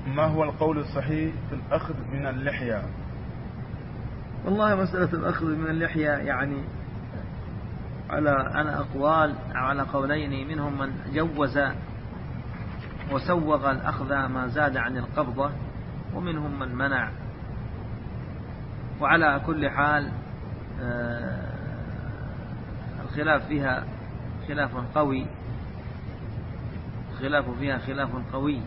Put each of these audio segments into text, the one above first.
ما هو القول الصحيح في الأخذ من اللحية؟ والله مسألة الأخذ من اللحية يعني على أقوال، على قولين. منهم من جوز وسوغ الأخذ ما زاد عن القبضة، ومنهم من منع. وعلى كل حال الخلاف فيها خلاف قوي، الخلاف فيها خلاف قوي.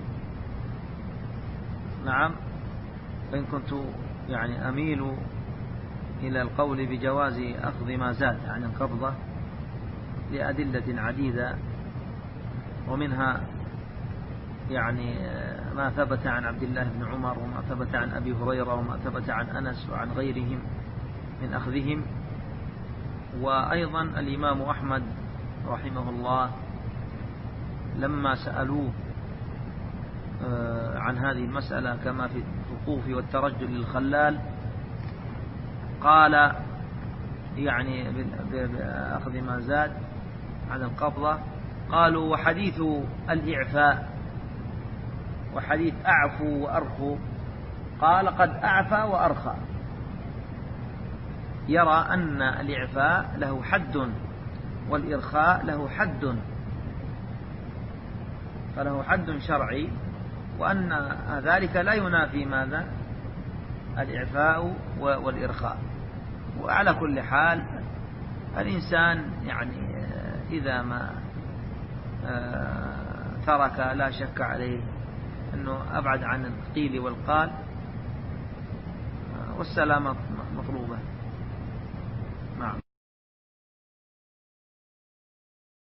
نعم. فإن كنت يعني أميل إلى القول بجواز أخذ ما زاد عن القبضة لأدلة عديدة، ومنها يعني ما ثبت عن عبد الله بن عمر، وما ثبت عن أبي هريرة، وما ثبت عن أنس وعن غيرهم من أخذهم. وأيضا الإمام أحمد رحمه الله لما سألوه عن هذه المسألة كما في الوقوف والترجل للخلال، قال يعني بأخذ ما زاد عن القبضة، قالوا وحديث الإعفاء وحديث أعفوا وأرخوا، قال قد أعفى وأرخى، يرى أن الإعفاء له حد والإرخاء له حد، فله حد شرعي، وأن ذلك لا ينافي ماذا؟ الإعفاء والإرخاء. وعلى كل حال الإنسان يعني إذا ما ترك لا شك عليه أنه أبعد عن القيل والقال، والسلامة مطلوبة.